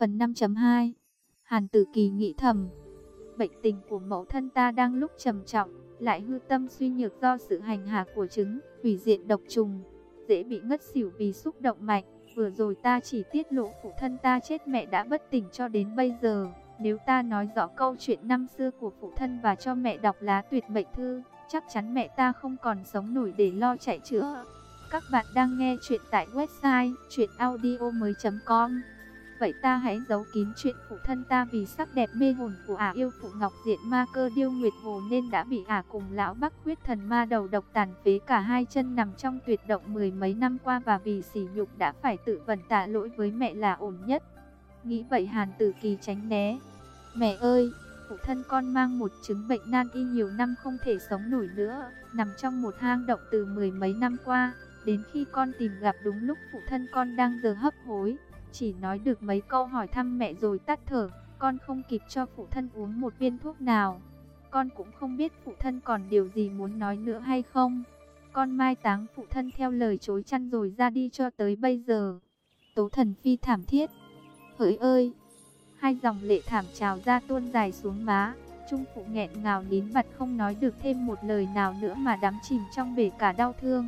Phần 5.2. Hàn Tử Kỳ nghĩ thầm, bệnh tình của mẫu thân ta đang lúc trầm trọng, lại hư tâm suy nhược do sự hành hạ của chứng hủy diệt độc trùng, dễ bị ngất xỉu vì xúc động mạnh. Vừa rồi ta chỉ tiết lộ phụ thân ta chết, mẹ đã bất tỉnh cho đến bây giờ. Nếu ta nói rõ câu chuyện năm xưa của phụ thân và cho mẹ đọc lá tuyệt mệnh thư, chắc chắn mẹ ta không còn sống nổi để lo chạy chữa. Các bạn đang nghe chuyện tại website chuyenaudio.com. Vậy ta hãy giấu kín chuyện phụ thân ta vì sắc đẹp mê hồn của ả yêu phụ Ngọc Diện Ma Cơ Điêu Nguyệt Hồ nên đã bị ả cùng lão Bắc Huyết Thần Ma đầu độc tàn phế cả hai chân, nằm trong tuyệt động mười mấy năm qua, và vì sỉ nhục đã phải tự vần tạ lỗi với mẹ là ổn nhất. Nghĩ vậy Hàn Tử Kỳ tránh né. Mẹ ơi, phụ thân con mang một chứng bệnh nan y nhiều năm không thể sống nổi nữa, nằm trong một hang động từ mười mấy năm qua. Đến khi con tìm gặp đúng lúc phụ thân con đang giờ hấp hối, chỉ nói được mấy câu hỏi thăm mẹ rồi tắt thở. Con không kịp cho phụ thân uống một viên thuốc nào. Con cũng không biết phụ thân còn điều gì muốn nói nữa hay không. Con mai táng phụ thân theo lời chối chăn rồi ra đi cho tới bây giờ. Tố Thần Phi thảm thiết. Hỡi ơi! Hai dòng lệ thảm trào ra tuôn dài xuống má. Trung phụ nghẹn ngào nín bặt không nói được thêm một lời nào nữa mà đắm chìm trong bể cả đau thương.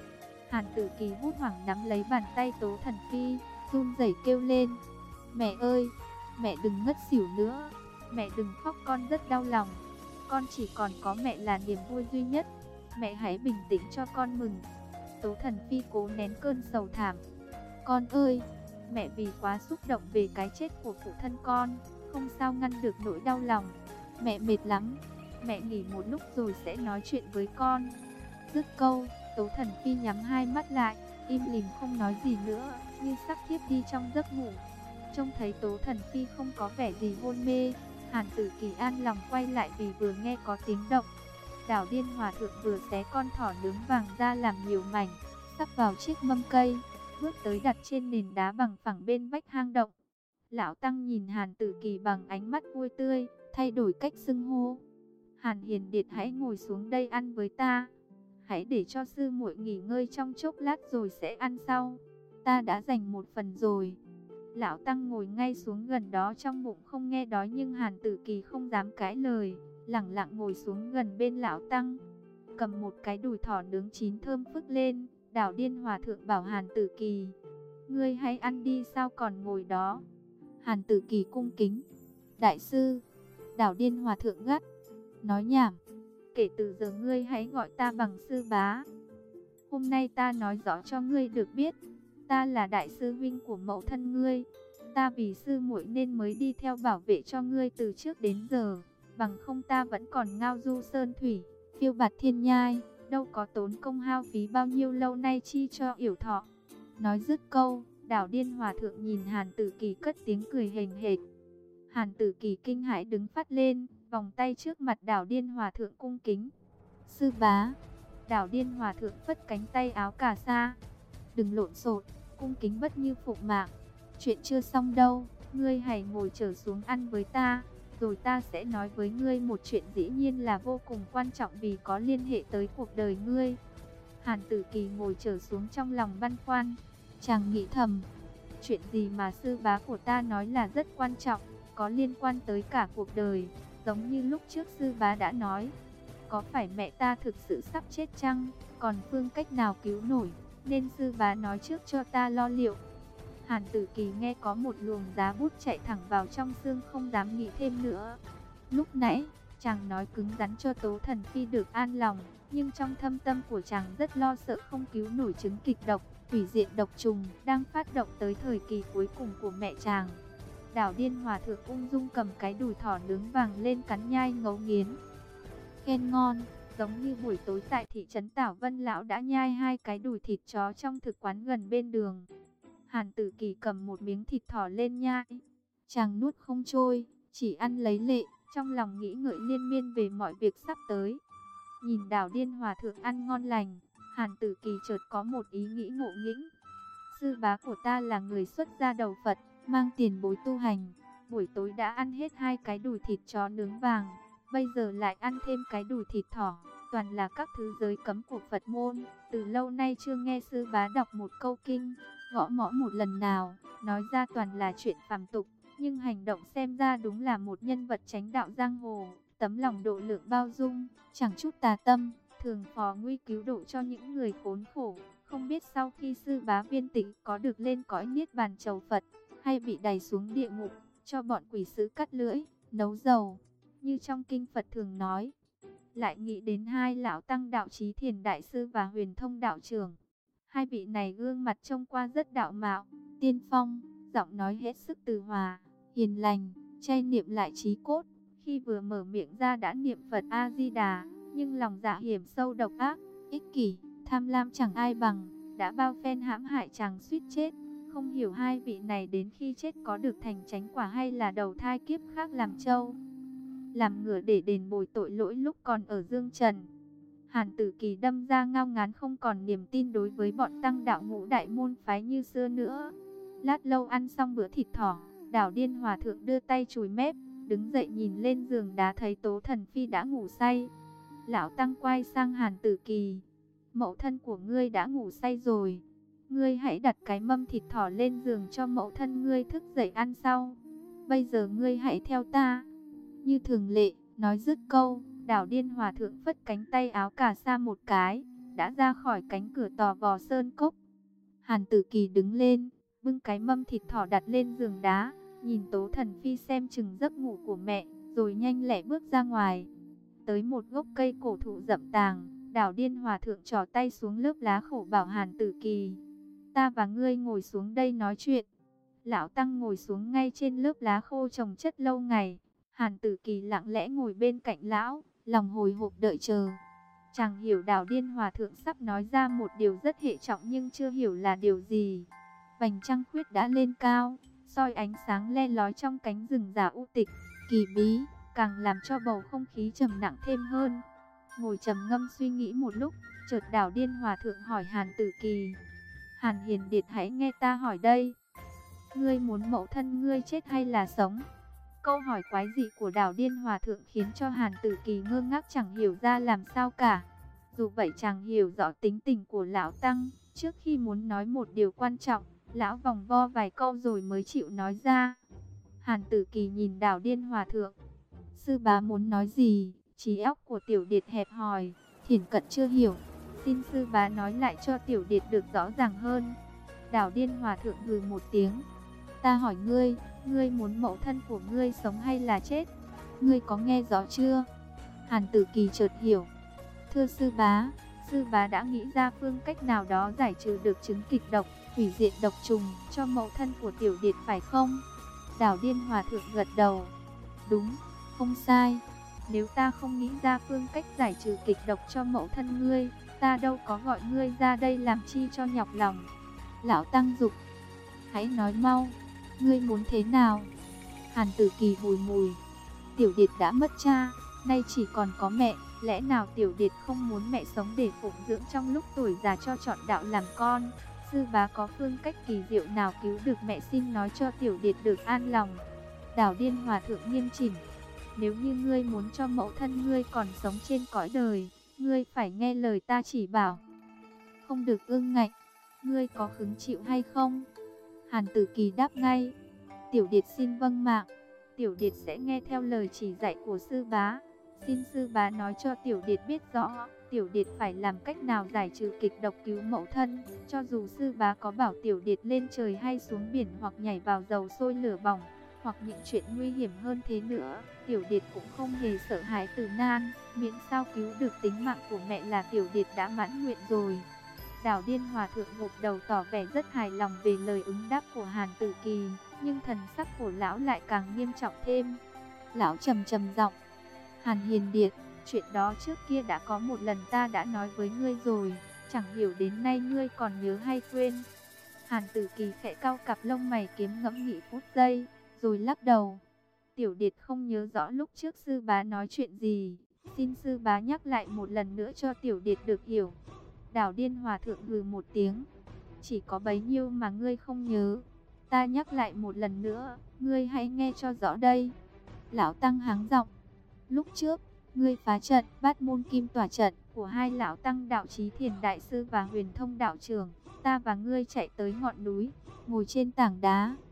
Hàn Tử Kỳ hốt hoảng nắm lấy bàn tay Tố Thần Phi, run rẩy kêu lên: Mẹ ơi, mẹ đừng ngất xỉu nữa, mẹ đừng khóc, con rất đau lòng. Con chỉ còn có mẹ là niềm vui duy nhất, mẹ hãy bình tĩnh cho con mừng. Tố Thần Phi cố nén cơn sầu thảm. Con ơi, mẹ vì quá xúc động về cái chết của phụ thân con, không sao ngăn được nỗi đau lòng. Mẹ mệt lắm, mẹ nghỉ một lúc rồi sẽ nói chuyện với con. Dứt câu, Tố Thần Phi nhắm hai mắt lại, im lìm không nói gì nữa, như sắp thiếp đi trong giấc ngủ. Trông thấy Tố Thần Phi không có vẻ gì hôn mê, Hàn Tử Kỳ an lòng quay lại vì vừa nghe có tiếng động. Đảo Điên Hòa Thượng vừa xé con thỏ nướng vàng ra làm nhiều mảnh, sắp vào chiếc mâm cây, bước tới đặt trên nền đá bằng phẳng bên vách hang động. Lão Tăng nhìn Hàn Tử Kỳ bằng ánh mắt vui tươi, thay đổi cách xưng hô. Hàn Hiền Điệt, hãy ngồi xuống đây ăn với ta. Hãy để cho sư muội nghỉ ngơi trong chốc lát rồi sẽ ăn sau. Ta đã dành một phần rồi. Lão Tăng ngồi ngay xuống gần đó, trong bụng không nghe đói nhưng Hàn Tử Kỳ không dám cãi lời, lẳng lặng ngồi xuống gần bên Lão Tăng, cầm một cái đùi thỏ nướng chín thơm phức lên. Đảo Điên Hòa Thượng bảo Hàn Tử Kỳ: Ngươi hãy ăn đi, sao còn ngồi đó? Hàn Tử Kỳ cung kính: Đại sư. Đảo Điên Hòa Thượng gắt: Nói nhảm, kể từ giờ ngươi hãy gọi ta bằng sư bá. Hôm nay ta nói rõ cho ngươi được biết, ta là đại sư huynh của mẫu thân ngươi. Ta vì sư muội nên mới đi theo bảo vệ cho ngươi từ trước đến giờ, bằng không ta vẫn còn ngao du sơn thủy, phiêu bạt thiên nhai, đâu có tốn công hao phí bao nhiêu lâu nay chi cho yểu thọ. Nói dứt câu, Đảo Điên Hòa Thượng nhìn Hàn Tử Kỳ cất tiếng cười hềnh hệt. Hàn Tử Kỳ kinh hãi đứng phắt lên, vòng tay trước mặt Đảo Điên Hòa Thượng cung kính: Sư bá. Đảo Điên Hòa Thượng phất cánh tay áo cà sa: Đừng lộn xộn, cung kính bất như phục mạng. Chuyện chưa xong đâu, ngươi hãy ngồi trở xuống ăn với ta, rồi ta sẽ nói với ngươi một chuyện dĩ nhiên là vô cùng quan trọng vì có liên hệ tới cuộc đời ngươi. Hàn Tử Kỳ ngồi trở xuống trong lòng băn khoăn, chàng nghĩ thầm: chuyện gì mà sư bá của ta nói là rất quan trọng, có liên quan tới cả cuộc đời, giống như lúc trước sư bá đã nói. Có phải mẹ ta thực sự sắp chết chăng, còn phương cách nào cứu nổi, nên sư bá nói trước cho ta lo liệu. Hàn Tử Kỳ nghe có một luồng giá bút chạy thẳng vào trong xương, không dám nghĩ thêm nữa. Lúc nãy, chàng nói cứng rắn cho Tố Thần Phi được an lòng, nhưng trong thâm tâm của chàng rất lo sợ không cứu nổi chứng kịch độc, hủy diệt độc trùng, đang phát động tới thời kỳ cuối cùng của mẹ chàng. Đảo Điên Hòa Thượng ung dung cầm cái đùi thỏ nướng vàng lên cắn nhai ngấu nghiến. Khen ngon, giống như buổi tối tại thị trấn Tảo Vân lão đã nhai hai cái đùi thịt chó trong thực quán gần bên đường. Hàn Tử Kỳ cầm một miếng thịt thỏ lên nhai, chàng nuốt không trôi, chỉ ăn lấy lệ, trong lòng nghĩ ngợi liên miên về mọi việc sắp tới. Nhìn Đảo Điên Hòa Thượng ăn ngon lành, Hàn Tử Kỳ chợt có một ý nghĩ ngộ nghĩnh. Sư bá của ta là người xuất gia đầu Phật, mang tiền bối tu hành, buổi tối đã ăn hết hai cái đùi thịt chó nướng vàng, bây giờ lại ăn thêm cái đùi thịt thỏ, toàn là các thứ giới cấm của Phật môn. Từ lâu nay chưa nghe sư bá đọc một câu kinh, gõ mõ một lần nào, nói ra toàn là chuyện phàm tục. nhưng hành động xem ra đúng là một nhân vật chánh đạo giang hồ, tấm lòng độ lượng bao dung, chẳng chút tà tâm, thường phò nguy cứu độ cho những người khốn khổ. Không biết sau khi sư bá viên tịch có được lên cõi niết bàn chầu Phật, hay bị đày xuống địa ngục, cho bọn quỷ sứ cắt lưỡi, nấu dầu, như trong kinh Phật thường nói. Lại nghĩ đến hai lão tăng đạo Trí Thiền Đại Sư và Huyền Thông Đạo Trưởng. Hai vị này gương mặt trông qua rất đạo mạo, tiên phong, giọng nói hết sức từ hòa, hiền lành, chay niệm lại trí cốt. Khi vừa mở miệng ra đã niệm Phật A-di-đà, nhưng lòng dạ hiểm sâu độc ác, ích kỷ, tham lam chẳng ai bằng, đã bao phen hãm hại chàng suýt chết. Không hiểu hai vị này đến khi chết có được thành chánh quả hay là đầu thai kiếp khác làm trâu, làm ngựa để đền bồi tội lỗi lúc còn ở dương trần. Hàn Tử Kỳ đâm ra ngao ngán, không còn niềm tin đối với bọn tăng đạo ngũ đại môn phái như xưa nữa. Lát lâu ăn xong bữa thịt thỏ, Đảo Điên Hòa Thượng đưa tay chùi mép, đứng dậy nhìn lên giường đá thấy Tố Thần Phi đã ngủ say. Lão tăng quay sang Hàn Tử Kỳ: mẫu thân của ngươi đã ngủ say rồi, ngươi hãy đặt cái mâm thịt thỏ lên giường cho mẫu thân ngươi thức dậy ăn sau. Bây giờ ngươi hãy theo ta. Như thường lệ, nói dứt câu, Đảo Điên Hòa Thượng phất cánh tay áo cà sa một cái, đã ra khỏi cánh cửa Tò Vò Sơn Cốc. Hàn Tử Kỳ đứng lên, bưng cái mâm thịt thỏ đặt lên giường đá, nhìn Tố Thần Phi xem chừng giấc ngủ của mẹ, rồi nhanh lẹ bước ra ngoài. Tới một gốc cây cổ thụ rậm tàng, Đảo Điên Hòa Thượng trỏ tay xuống lớp lá khổ bảo Hàn Tử Kỳ: ta và ngươi ngồi xuống đây nói chuyện. Lão tăng ngồi xuống ngay trên lớp lá khô trồng chất lâu ngày. Hàn Tử Kỳ lặng lẽ ngồi bên cạnh lão, lòng hồi hộp đợi chờ. Chàng hiểu Đảo Điên Hòa Thượng sắp nói ra một điều rất hệ trọng nhưng chưa hiểu là điều gì. Vành trăng khuyết đã lên cao, soi ánh sáng le lói trong cánh rừng già u tịch, kỳ bí, càng làm cho bầu không khí trầm nặng thêm hơn. Ngồi trầm ngâm suy nghĩ một lúc, chợt Đảo Điên Hòa Thượng hỏi Hàn Tử Kỳ: Hàn Hiền Điệt, hãy nghe ta hỏi đây. Ngươi muốn mẫu thân ngươi chết hay là sống? Câu hỏi quái dị của Đảo Điên Hòa Thượng khiến cho Hàn Tử Kỳ ngơ ngác chẳng hiểu ra làm sao cả. Dù vậy chàng hiểu rõ tính tình của lão tăng, trước khi muốn nói một điều quan trọng, lão vòng vo vài câu rồi mới chịu nói ra. Hàn Tử Kỳ nhìn Đảo Điên Hòa Thượng: sư bá muốn nói gì? Trí óc của tiểu điệt hẹp hòi, thiển cận chưa hiểu, xin sư bá nói lại cho tiểu điệt được rõ ràng hơn. Đảo Điên Hòa Thượng hừ một tiếng: ta hỏi ngươi, ngươi muốn mẫu thân của ngươi sống hay là chết? Ngươi có nghe rõ chưa? Hàn Tử Kỳ chợt hiểu. Thưa sư bá đã nghĩ ra phương cách nào đó giải trừ được chứng kịch độc, hủy diệt độc trùng cho mẫu thân của tiểu điệt phải không? Đảo Điên Hòa Thượng gật đầu: đúng, không sai. Nếu ta không nghĩ ra phương cách giải trừ kịch độc cho mẫu thân ngươi, ta đâu có gọi ngươi ra đây làm chi cho nhọc lòng. Lão tăng giục: hãy nói mau, ngươi muốn thế nào? Hàn Tử Kỳ bùi mùi: tiểu điệt đã mất cha, nay chỉ còn có mẹ, lẽ nào tiểu điệt không muốn mẹ sống để phụng dưỡng trong lúc tuổi già cho chọn đạo làm con? Sư bá có phương cách kỳ diệu nào cứu được mẹ, xin nói cho tiểu điệt được an lòng. Đảo Điên Hòa Thượng nghiêm chỉnh: nếu như ngươi muốn cho mẫu thân ngươi còn sống trên cõi đời, ngươi phải nghe lời ta chỉ bảo, không được ương ngạnh. Ngươi có hứng chịu hay không? Hàn Tử Kỳ đáp ngay: tiểu điệt xin vâng mạng, tiểu điệt sẽ nghe theo lời chỉ dạy của sư bá. Xin sư bá nói cho tiểu điệt biết rõ, tiểu điệt phải làm cách nào giải trừ kịch độc cứu mẫu thân. Cho dù sư bá có bảo tiểu điệt lên trời hay xuống biển, hoặc nhảy vào dầu sôi lửa bỏng, hoặc những chuyện nguy hiểm hơn thế nữa, tiểu điệt cũng không hề sợ hãi tử nan, miễn sao cứu được tính mạng của mẹ là tiểu điệt đã mãn nguyện rồi. Đảo Điên Hòa Thượng gục đầu tỏ vẻ rất hài lòng về lời ứng đáp của Hàn Tử Kỳ, nhưng thần sắc của lão lại càng nghiêm trọng thêm. Lão trầm giọng: Hàn Hiền Điệt, chuyện đó trước kia đã có một lần ta đã nói với ngươi rồi, chẳng hiểu đến nay ngươi còn nhớ hay quên. Hàn Tử Kỳ khẽ cau cặp lông mày kiếm ngẫm nghĩ phút giây, rồi lắc đầu: tiểu điệt không nhớ rõ lúc trước sư bá nói chuyện gì, xin sư bá nhắc lại một lần nữa cho tiểu điệt được hiểu. Đảo Điên Hòa Thượng hừ một tiếng: chỉ có bấy nhiêu mà ngươi không nhớ, ta nhắc lại một lần nữa, ngươi hãy nghe cho rõ đây. Lão tăng háng giọng: lúc trước, ngươi phá trận Bát Môn Kim Tỏa trận của hai lão tăng đạo Trí Thiền Đại Sư và Huyền Thông Đạo Trưởng, ta và ngươi chạy tới ngọn núi, ngồi trên tảng đá,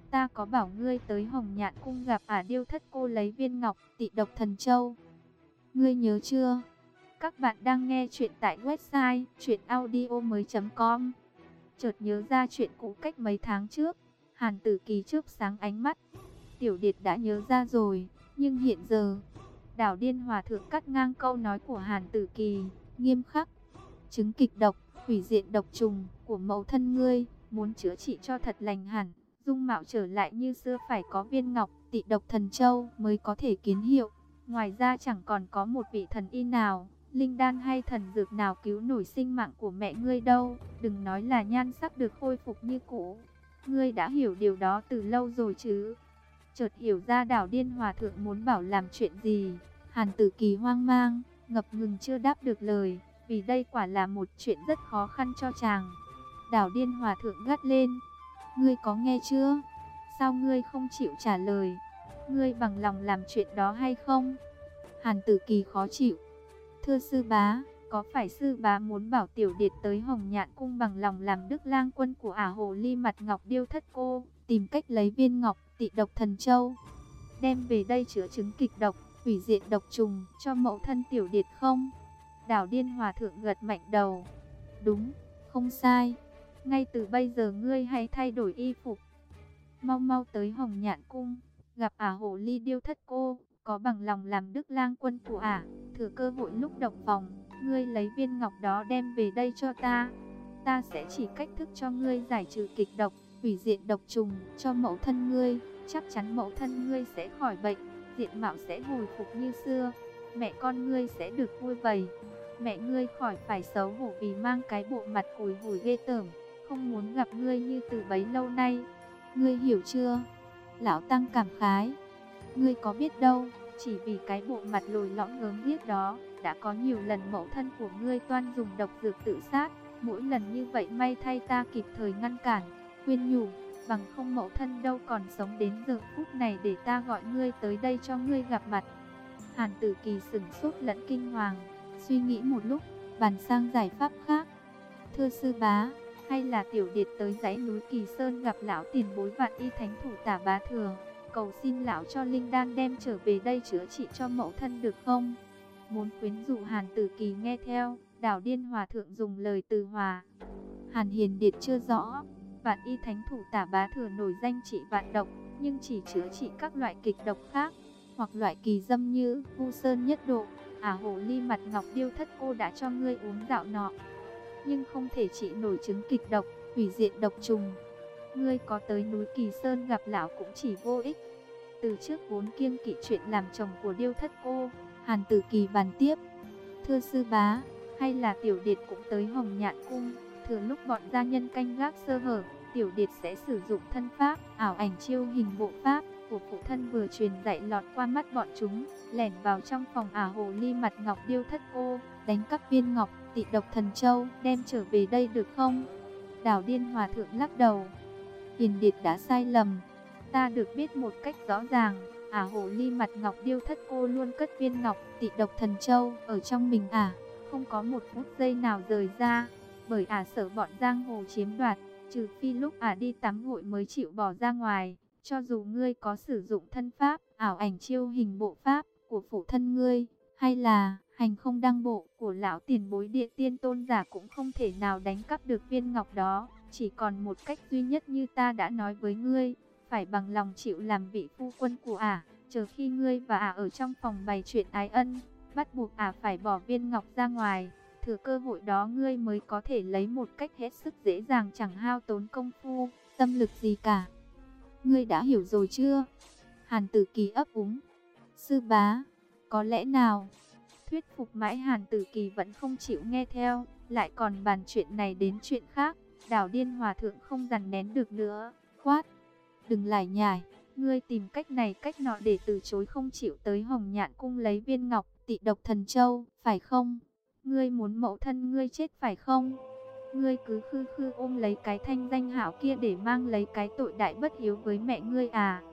Ta có bảo ngươi tới Hồng Nhạn Cung gặp Điêu Thất Cô lấy viên ngọc Tị Độc Thần Châu. Ngươi nhớ chưa? Các bạn đang nghe chuyện tại website chuyenaudio.com. Chợt nhớ ra chuyện cũ cách mấy tháng trước, Hàn Tử Kỳ chớp sáng ánh mắt. Tiểu Điệt đã nhớ ra rồi, nhưng hiện giờ... Đảo Điên Hòa Thượng cắt ngang câu nói của Hàn Tử Kỳ, nghiêm khắc. Chứng kịch độc, hủy diện độc trùng của mẫu thân ngươi, muốn chữa trị cho thật lành hẳn, dung mạo trở lại như xưa phải có viên ngọc Tị Độc Thần Châu mới có thể kiến hiệu. Ngoài ra chẳng còn có một vị thần y nào, linh đan hay thần dược nào cứu nổi sinh mạng của mẹ ngươi đâu, đừng nói là nhan sắc được khôi phục như cũ. Ngươi đã hiểu điều đó từ lâu rồi chứ? Chợt hiểu ra Đảo Điên Hòa Thượng muốn bảo làm chuyện gì, Hàn Tử Kỳ hoang mang, ngập ngừng chưa đáp được lời, vì đây quả là một chuyện rất khó khăn cho chàng. Đảo Điên Hòa Thượng gắt lên, ngươi có nghe chưa? Sao ngươi không chịu trả lời? Ngươi bằng lòng làm chuyện đó hay không? Hàn Tử Kỳ khó chịu. Thưa sư bá, có phải sư bá muốn bảo Tiểu Điệt tới Hồng Nhạn Cung bằng lòng làm đức lang quân của hồ ly mặt ngọc Điêu Thất Cô, tìm cách lấy viên ngọc Tị Độc Thần Châu, đem về đây chữa chứng kịch độc, hủy diện độc trùng cho mẫu thân Tiểu Điệt không? Đảo Điên Hòa Thượng gật mạnh đầu. Đúng, không sai. Ngay từ bây giờ ngươi hãy thay đổi y phục, mau mau tới Hồng Nhạn Cung, gặp hồ ly Điêu Thất Cô, có bằng lòng làm đức lang quân của thừa cơ hội lúc độc phòng, ngươi lấy viên ngọc đó đem về đây cho ta. Ta sẽ chỉ cách thức cho ngươi giải trừ kịch độc, hủy diện độc trùng cho mẫu thân ngươi, chắc chắn mẫu thân ngươi sẽ khỏi bệnh, diện mạo sẽ hồi phục như xưa, mẹ con ngươi sẽ được vui vầy. Mẹ ngươi khỏi phải xấu hổ vì mang cái bộ mặt cùi hủi ghê tởm, không muốn gặp ngươi như từ bấy lâu nay. Ngươi hiểu chưa? Lão Tăng cảm khái. Ngươi có biết đâu, chỉ vì cái bộ mặt lồi lõm gớm ghiếc đó, đã có nhiều lần mẫu thân của ngươi toan dùng độc dược tự sát. Mỗi lần như vậy may thay ta kịp thời ngăn cản, khuyên nhủ, bằng không mẫu thân đâu còn sống đến giờ phút này để ta gọi ngươi tới đây cho ngươi gặp mặt. Hàn Tử Kỳ sửng sốt lẫn kinh hoàng, suy nghĩ một lúc, bàn sang giải pháp khác. Thưa sư bá, hay là Tiểu Điệt tới dãy núi Kỳ Sơn gặp lão tiền bối Vạn Y Thánh Thủ Tả Bá Thừa, cầu xin lão cho linh đan đem trở về đây chữa trị cho mẫu thân được không? Muốn khuyến dụ Hàn Tử Kỳ nghe theo, Đảo Điên Hòa Thượng dùng lời từ hòa. Hàn Hiền Điệt chưa rõ, Vạn Y Thánh Thủ Tả Bá Thừa nổi danh trị vạn độc, nhưng chỉ chữa trị các loại kịch độc khác, hoặc loại kỳ dâm như Vu Sơn Nhất Độ, hồ ly mặt ngọc Điêu Thất Cô đã cho ngươi uống dạo nọ, nhưng không thể trị nổi chứng kịch độc, hủy diện độc trùng. Ngươi có tới núi Kỳ Sơn gặp lão cũng chỉ vô ích. Từ trước vốn kiêng kỵ chuyện làm chồng của Điêu Thất Cô, Hàn Tử Kỳ bàn tiếp. Thưa sư bá, hay là Tiểu Điệt cũng tới Hồng Nhạn Cung, thừa lúc bọn gia nhân canh gác sơ hở, Tiểu Điệt sẽ sử dụng thân pháp, ảo ảnh chiêu hình bộ pháp của phụ thân vừa truyền dạy lọt qua mắt bọn chúng, lẻn vào trong phòng hồ ly mặt ngọc Điêu Thất Cô, đánh cắp viên ngọc Tị Độc Thần Châu, đem trở về đây được không? Đảo Điên Hòa Thượng lắc đầu. Hiền Điệt đã sai lầm. Ta được biết một cách rõ ràng, hồ ly mặt ngọc Điêu Thất Cô luôn cất viên ngọc Tị Độc Thần Châu ở trong mình không có một phút giây nào rời ra, bởi sợ bọn giang hồ chiếm đoạt, trừ phi lúc đi tắm gội mới chịu bỏ ra ngoài. Cho dù ngươi có sử dụng thân pháp, ảo ảnh chiêu hình bộ pháp của phụ thân ngươi, hay là hành không đăng bộ của lão tiền bối Địa Tiên Tôn giả, cũng không thể nào đánh cắp được viên ngọc đó. Chỉ còn một cách duy nhất như ta đã nói với ngươi, phải bằng lòng chịu làm vị phu quân của chờ khi ngươi và ở trong phòng bày chuyện ái ân, bắt buộc phải bỏ viên ngọc ra ngoài. Thừa cơ hội đó ngươi mới có thể lấy một cách hết sức dễ dàng, chẳng hao tốn công phu, tâm lực gì cả. Ngươi đã hiểu rồi chưa? Hàn Tử Kỳ ấp úng. Sư bá, có lẽ nào? Thuyết phục mãi Hàn Tử Kỳ vẫn không chịu nghe theo, lại còn bàn chuyện này đến chuyện khác. Đảo Điên Hòa Thượng không dằn nén được nữa, quát. Đừng lải nhải, ngươi tìm cách này cách nọ để từ chối không chịu tới Hồng Nhạn Cung lấy viên ngọc Tị Độc Thần Châu, phải không? Ngươi muốn mẫu thân ngươi chết phải không? Ngươi cứ khư khư ôm lấy cái thanh danh hảo kia để mang lấy cái tội đại bất hiếu với mẹ ngươi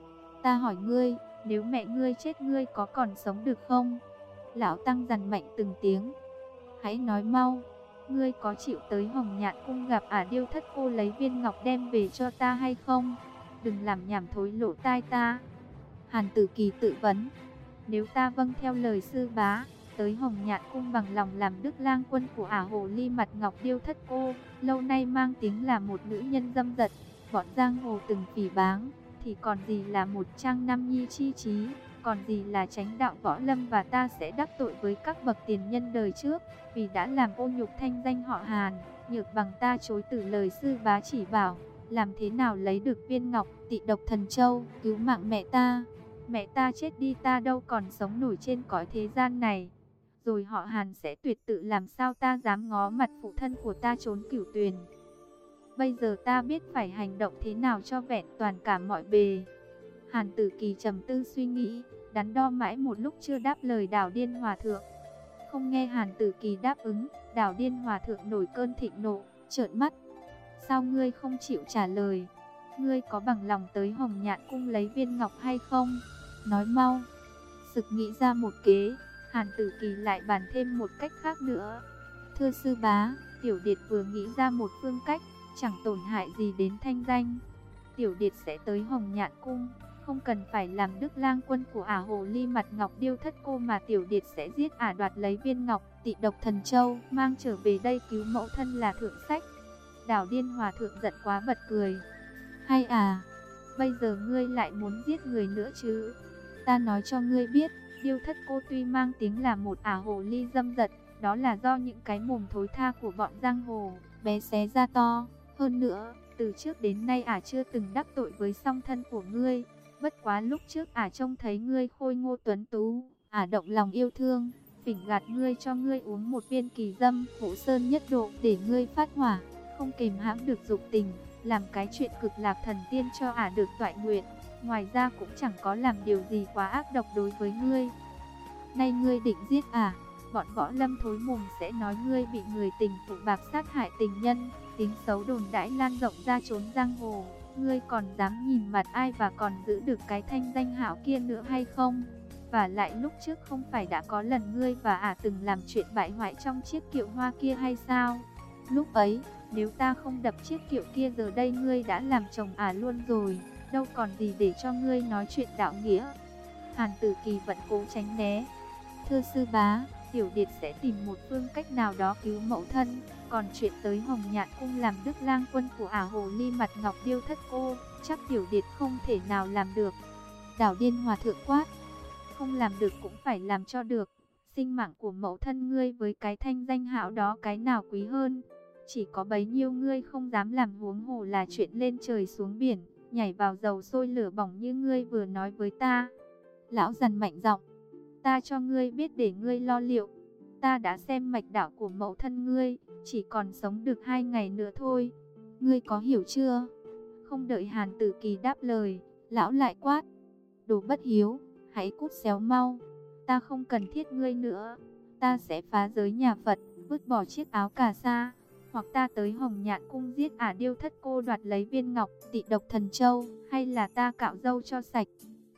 Ta hỏi ngươi, nếu mẹ ngươi chết ngươi có còn sống được không? Lão Tăng dằn mạnh từng tiếng. Hãy nói mau, ngươi có chịu tới Hồng Nhạn Cung gặp Điêu Thất Cô lấy viên ngọc đem về cho ta hay không? đừng làm nhảm thối lỗ tai ta. Hàn Tử Kỳ tự vấn, nếu ta vâng theo lời sư bá, tới Hồng Nhạn Cung bằng lòng làm Đức Lang Quân của ả hồ ly mặt ngọc điêu thất cô, lâu nay mang tiếng là một nữ nhân dâm dật, bọn giang hồ từng phỉ báng, thì còn gì là một trang nam nhi chi trí, còn gì là chánh đạo võ lâm, và ta sẽ đắc tội với các bậc tiền nhân đời trước, vì đã làm ô nhục thanh danh họ Hàn. Nhược bằng ta chối từ lời sư bá chỉ bảo, làm thế nào lấy được viên ngọc Tị Độc Thần Châu, cứu mạng mẹ ta. Mẹ ta chết đi, ta đâu còn sống nổi trên cõi thế gian này. Rồi họ Hàn sẽ tuyệt tự, làm sao ta dám ngó mặt phụ thân của ta trốn Cửu Tuyền. Bây giờ ta biết phải hành động thế nào cho vẹn toàn cả mọi bề. Hàn Tử Kỳ trầm tư suy nghĩ, đắn đo mãi một lúc chưa đáp lời Đào Điên Hòa Thượng. Không nghe Hàn Tử Kỳ đáp ứng, Đào Điên Hòa Thượng nổi cơn thịnh nộ, trợn mắt. Sao ngươi không chịu trả lời? Ngươi có bằng lòng tới Hồng Nhạn Cung lấy viên ngọc hay không? Nói mau. Sực nghĩ ra một kế, Hàn Tử Kỳ lại bàn thêm một cách khác nữa. Thưa sư bá, Tiểu Điệt vừa nghĩ ra một phương cách, chẳng tổn hại gì đến thanh danh. Tiểu Điệt sẽ tới Hồng Nhạn Cung, không cần phải làm Đức Lang Quân của ả hồ ly mặt ngọc điêu thất cô, mà Tiểu Điệt sẽ giết ả, đoạt lấy viên ngọc Tị Độc Thần Châu, mang trở về đây cứu mẫu thân là thượng sách. Đào Điên Hòa Thượng giận quá bật cười. Hay à, bây giờ ngươi lại muốn giết người nữa chứ? Ta nói cho ngươi biết, điêu thất cô tuy mang tiếng là một ả hồ ly dâm dật, đó là do những cái mồm thối tha của bọn giang hồ bé xé ra to. Hơn nữa, từ trước đến nay ả chưa từng đắc tội với song thân của ngươi. Bất quá lúc trước ả trông thấy ngươi khôi ngô tuấn tú, ả động lòng yêu thương, phỉnh gạt ngươi cho ngươi uống một viên kỳ dâm Hộ Sơn Nhất Độ để ngươi phát hỏa, không kềm hãm được dục tình, làm cái chuyện cực lạc thần tiên cho ả được toại nguyện. Ngoài ra cũng chẳng có làm điều gì quá ác độc đối với ngươi. Nay ngươi định giết ả, bọn võ lâm thối mồm sẽ nói ngươi bị người tình phụ bạc sát hại tình nhân, tiếng xấu đồn đãi lan rộng ra chốn giang hồ. Ngươi còn dám nhìn mặt ai và còn giữ được cái thanh danh hảo kia nữa hay không? Và lại lúc trước không phải đã có lần ngươi và ả từng làm chuyện bại hoại trong chiếc kiệu hoa kia hay sao? Lúc ấy, nếu ta không đập chiếc kiệu kia, giờ đây ngươi đã làm chồng ả luôn rồi, đâu còn gì để cho ngươi nói chuyện đạo nghĩa. Hàn Tử Kỳ vẫn cố tránh né. Thưa sư bá, Tiểu Điệt sẽ tìm một phương cách nào đó cứu mẫu thân. Còn chuyện tới Hồng Nhạn Cung làm Đức Lang Quân của ả hồ ly mặt ngọc điêu thất cô, chắc Tiểu Điệt không thể nào làm được. Đào Điên Hòa Thượng quát, không làm được cũng phải làm cho được. Sinh mạng của mẫu thân ngươi với cái thanh danh hão đó, cái nào quý hơn? Chỉ có bấy nhiêu ngươi không dám làm, huống hồ là chuyện lên trời xuống biển, nhảy vào dầu sôi lửa bỏng như ngươi vừa nói với ta. Lão dằn mạnh giọng, ta cho ngươi biết để ngươi lo liệu. Ta đã xem mạch đạo của mẫu thân ngươi, chỉ còn sống được 2 ngày nữa thôi. Ngươi có hiểu chưa? Không đợi Hàn Tử Kỳ đáp lời, lão lại quát, đồ bất hiếu, hãy cút xéo mau. Ta không cần thiết ngươi nữa. Ta sẽ phá giới nhà Phật, vứt bỏ chiếc áo cà sa, hoặc ta tới Hồng Nhạn Cung giết ả điêu thất cô, đoạt lấy viên ngọc Tị Độc Thần Châu, hay là ta cạo râu cho sạch,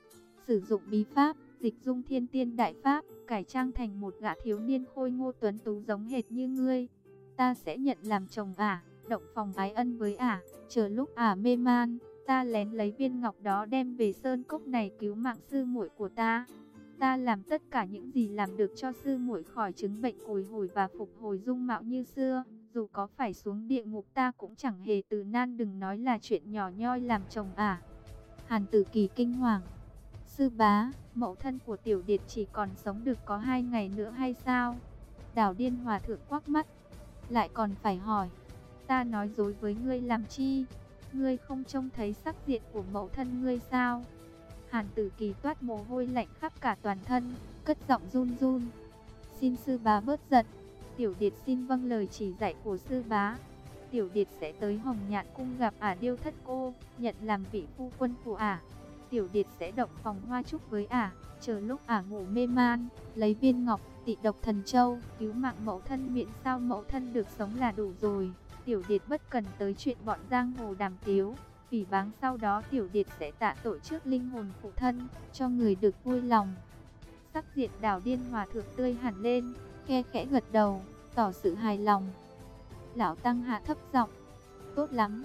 sử dụng bí pháp dịch dung thiên tiên đại pháp, cải trang thành một gã thiếu niên khôi ngô tuấn tú giống hệt như ngươi. Ta sẽ nhận làm chồng ả, động phòng ái ân với ả, chờ lúc ả mê man, ta lén lấy viên ngọc đó đem về sơn cốc này cứu mạng sư muội của ta. Ta làm tất cả những gì làm được cho sư muội khỏi chứng bệnh cồi hồi và phục hồi dung mạo như xưa. Dù có phải xuống địa ngục ta cũng chẳng hề từ nan, đừng nói là chuyện nhỏ nhoi làm chồng ả. Hàn Tử Kỳ kinh hoàng, sư bá, mẫu thân của Tiểu Điệt chỉ còn sống được có 2 ngày nữa hay sao? Đào Điên Hòa Thượng quắc mắt, lại còn phải hỏi, ta nói dối với ngươi làm chi? Ngươi không trông thấy sắc diện của mẫu thân ngươi sao? Hàn Tử Kỳ toát mồ hôi lạnh khắp cả toàn thân, cất giọng run run, xin sư bá bớt giận. Tiểu Điệt xin vâng lời chỉ dạy của sư bá. Tiểu Điệt sẽ tới Hồng Nhạn Cung gặp ả điêu thất cô, nhận làm vị phu quân của ả. Tiểu Điệt sẽ động phòng hoa trúc với ả, chờ lúc ả ngủ mê man, lấy viên ngọc Tị Độc Thần Châu, cứu mạng mẫu thân, miễn sao mẫu thân được sống là đủ rồi. Tiểu Điệt bất cần tới chuyện bọn giang hồ đàm tiếu, phỉ báng, sau đó Tiểu Điệt sẽ tạ tội trước linh hồn phụ thân, cho người được vui lòng. Sắc diện Đào Điên Hòa Thượng tươi hẳn lên, khe khẽ gật đầu, tỏ sự hài lòng. Lão tăng hạ thấp giọng, tốt lắm,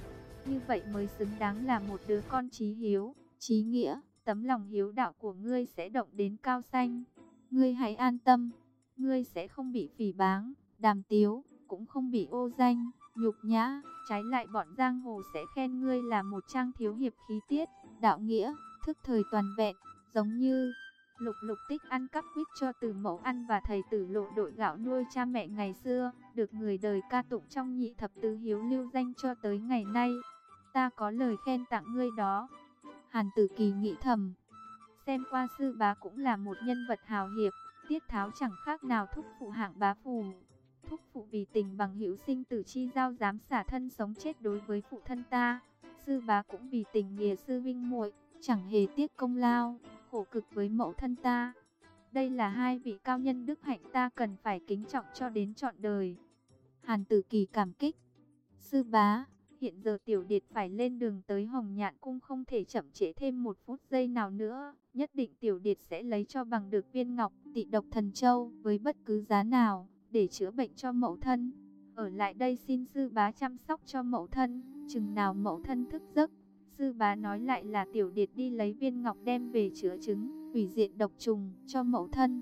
như vậy mới xứng đáng là một đứa con chí hiếu, chí nghĩa. Tấm lòng hiếu đạo của ngươi sẽ động đến cao xanh. Ngươi hãy an tâm, ngươi sẽ không bị phỉ báng, đàm tiếu, cũng không bị ô danh, nhục nhã. Trái lại bọn giang hồ sẽ khen ngươi là một trang thiếu hiệp khí tiết, đạo nghĩa, thức thời toàn vẹn, giống như Lục Lục Tích ăn cắp quýt cho Từ Mẫu ăn và thầy Tử Lộ đội gạo nuôi cha mẹ ngày xưa, được người đời ca tụng trong nhị thập tứ hiếu lưu danh cho tới ngày nay. Ta có lời khen tặng ngươi đó. Hàn Tử Kỳ nghĩ thầm, xem qua sư bá cũng là một nhân vật hào hiệp, tiết tháo chẳng khác nào thúc phụ hạng bá phù. Thúc phụ vì tình bằng hữu sinh tử chi giao dám xả thân sống chết đối với phụ thân ta. Sư bá cũng vì tình nghĩa sư vinh muội, chẳng hề tiếc công lao, khổ cực với mẫu thân ta. Đây là hai vị cao nhân đức hạnh ta cần phải kính trọng cho đến trọn đời. Hàn Tử Kỳ cảm kích. Sư bá, hiện giờ Tiểu Điệt phải lên đường tới Hồng Nhạn Cung, không thể chậm trễ thêm một phút giây nào nữa. Nhất định Tiểu Điệt sẽ lấy cho bằng được viên ngọc Tị Độc Thần Châu với bất cứ giá nào, để chữa bệnh cho mẫu thân. Ở lại đây xin sư bá chăm sóc cho mẫu thân, chừng nào mẫu thân thức giấc. Sư bá nói lại là Tiểu Điệt đi lấy viên ngọc đem về chữa chứng, hủy diệt độc trùng cho mẫu thân,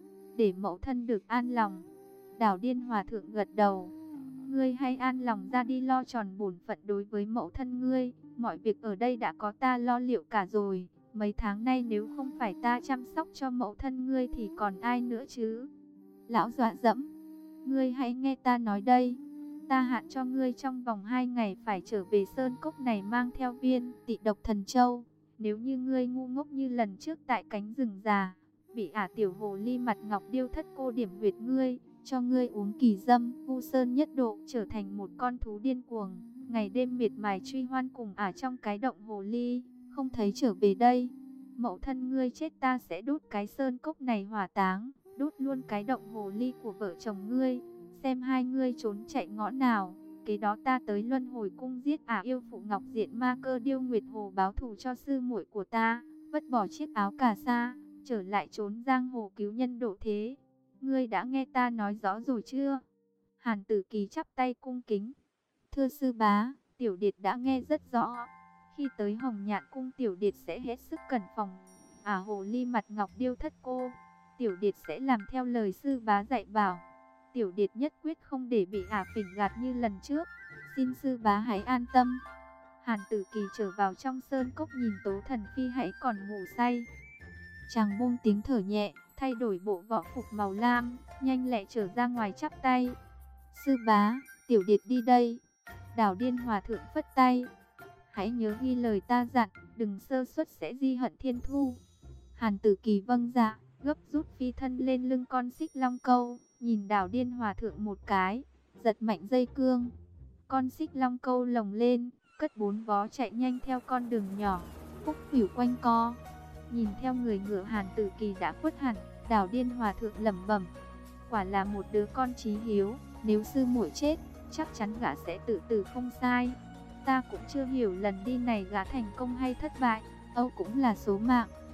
để mẫu thân được an lòng. Đào Điên Hòa Thượng gật đầu. Ngươi hãy an lòng ra đi, lo tròn bổn phận đối với mẫu thân ngươi. Mọi việc ở đây đã có ta lo liệu cả rồi. Mấy tháng nay nếu không phải ta chăm sóc cho mẫu thân ngươi thì còn ai nữa chứ? Lão dọa dẫm. Ngươi hãy nghe ta nói đây. Ta hạn cho ngươi trong vòng 2 ngày phải trở về sơn cốc này mang theo viên Tị Độc Thần Châu. Nếu như ngươi ngu ngốc như lần trước tại cánh rừng già, bị tiểu hồ ly mặt ngọc điêu thất cô điểm huyệt ngươi, cho ngươi uống kỳ dâm, vu sơn nhất độ, trở thành một con thú điên cuồng, ngày đêm miệt mài truy hoan cùng trong cái động hồ ly, không thấy trở về đây. Mẫu thân ngươi chết ta sẽ đốt cái sơn cốc này hỏa táng, đốt luôn cái động hồ ly của vợ chồng ngươi, xem hai ngươi trốn chạy ngõ nào. Kế đó ta tới Luân Hồi Cung giết yêu phụ Ngọc Diện Ma Cơ Điêu Nguyệt Hồ báo thù cho sư muội của ta, vứt bỏ chiếc áo cà sa, trở lại trốn giang hồ cứu nhân độ thế. Ngươi đã nghe ta nói rõ rồi chưa? Hàn Tử Kỳ chắp tay cung kính. Thưa sư bá, Tiểu Điệt đã nghe rất rõ. Khi tới Hồng Nhạn Cung, Tiểu Điệt sẽ hết sức cẩn phòng. Hồ ly mặt ngọc điêu thất cô, Tiểu Điệt sẽ làm theo lời sư bá dạy bảo. Tiểu Điệt nhất quyết không để bị phỉnh gạt như lần trước. Xin sư bá hãy an tâm. Hàn Tử Kỳ trở vào trong sơn cốc, nhìn Tố Thần Phi hãy còn ngủ say. Chàng buông tiếng thở nhẹ, thay đổi bộ võ phục màu lam, nhanh lẹ trở ra ngoài chắp tay. Sư bá, Tiểu Điệt đi đây. Đào Điên Hòa Thượng phất tay. Hãy nhớ ghi lời ta dặn, đừng sơ suất sẽ di hận thiên thu. Hàn Tử Kỳ vâng dạ, gấp rút phi thân lên lưng con xích long câu, nhìn Đào Điên Hòa Thượng một cái, giật mạnh dây cương. Con xích long câu lồng lên, cất 4 vó chạy nhanh theo con đường nhỏ, khúc khuỷu quanh co. Nhìn theo người ngựa Hàn Tử Kỳ đã khuất hẳn, Đào Điên Hòa Thượng lẩm bẩm, quả là một đứa con chí hiếu, nếu sư muội chết, chắc chắn gã sẽ tự tử không sai. Ta cũng chưa hiểu lần đi này gã thành công hay thất bại, âu cũng là số mạng.